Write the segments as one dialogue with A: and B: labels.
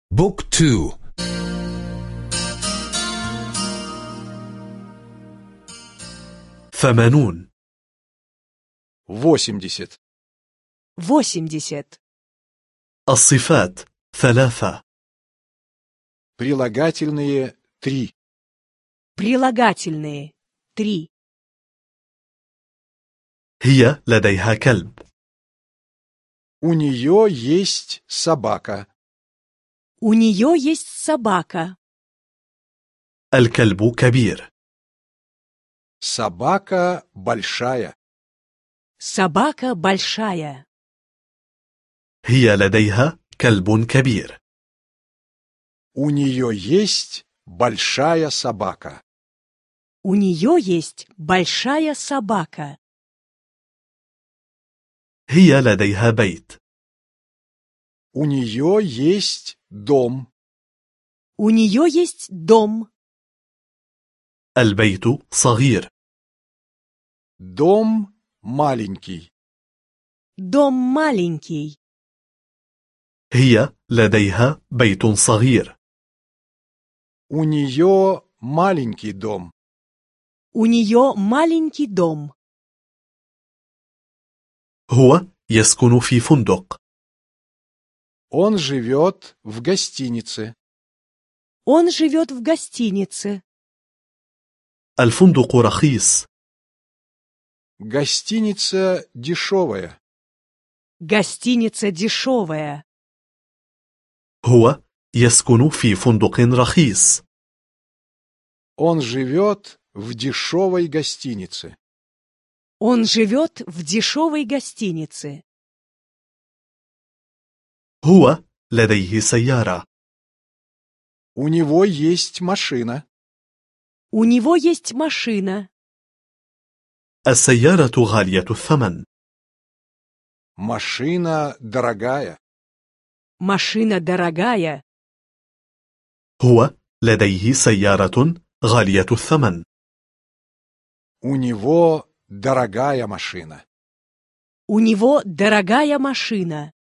A: بوك 2
B: 80
C: 80
B: الصفات 3
C: прилагательные 3
D: Прилагательные 3.
B: هي لديها كلب.
C: У нее есть собака.
D: У нее есть собака.
B: الكلب كبير.
C: Собака большая.
D: Собака большая.
B: هي لديها كلب كبير.
C: У нее есть большая собака.
D: У нее есть большая собака.
B: هي ледейها بيت.
C: У нее есть дом.
D: У нее есть дом.
B: البيت صغير.
C: Дом маленький.
D: Дом маленький.
B: هي لديها بيت صغير.
C: У нее маленький дом.
D: У нее маленький дом.
B: هو يسكن في فندق.
C: Он живет в гостинице.
D: Он живет в гостинице.
B: الفندق رخيص.
C: Гостиница дешевая.
D: Гостиница дешевая.
B: هو يسكن في فندق رخيص.
C: Он живет в дешевой гостинице.
D: Он живет в дешевой гостинице.
B: هو لديه سيارة.
C: У него есть машина.
D: У него есть машина.
B: السيارة غالية الثمن.
C: Машина дорогая.
D: Машина дорогая.
B: هو لديه سيارة غالية الثمن.
C: У него дорогая машина.
D: У него дорогая машина.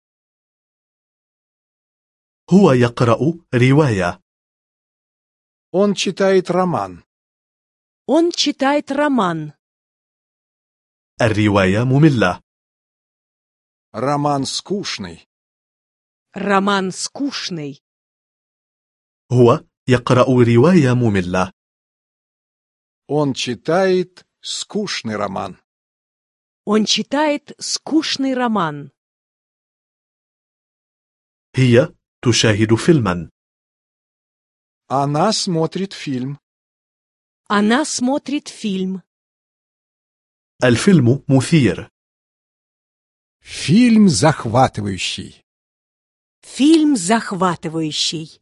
B: هو يقرأ رواية.
C: Он читает роман.
D: Он читает роман.
B: الرواية مملة.
C: Роман скучный.
D: Роман скучный.
B: هو يقرأ رواية مملة.
C: Он читает скучный роман.
D: Он читает скучный роман.
B: هي تشاهد فيلما.
C: Она смотрит фильм.
D: Она смотрит фильм.
B: الفيلم مثير.
C: Фильм захватывающий.
D: Фильм захватывающий.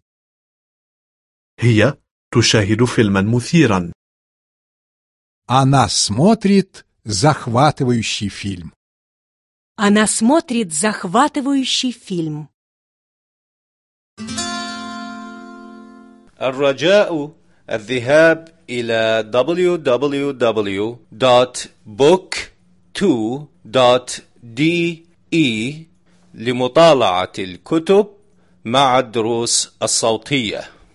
B: هي تشاهد فيلما مثيرا.
C: Она смотрит захватывающий фильм.
D: Она смотрит захватывающий фильм.
E: الرجاء الذهاب إلى www.book2.de لمطالعة الكتب مع الدروس الصوتية.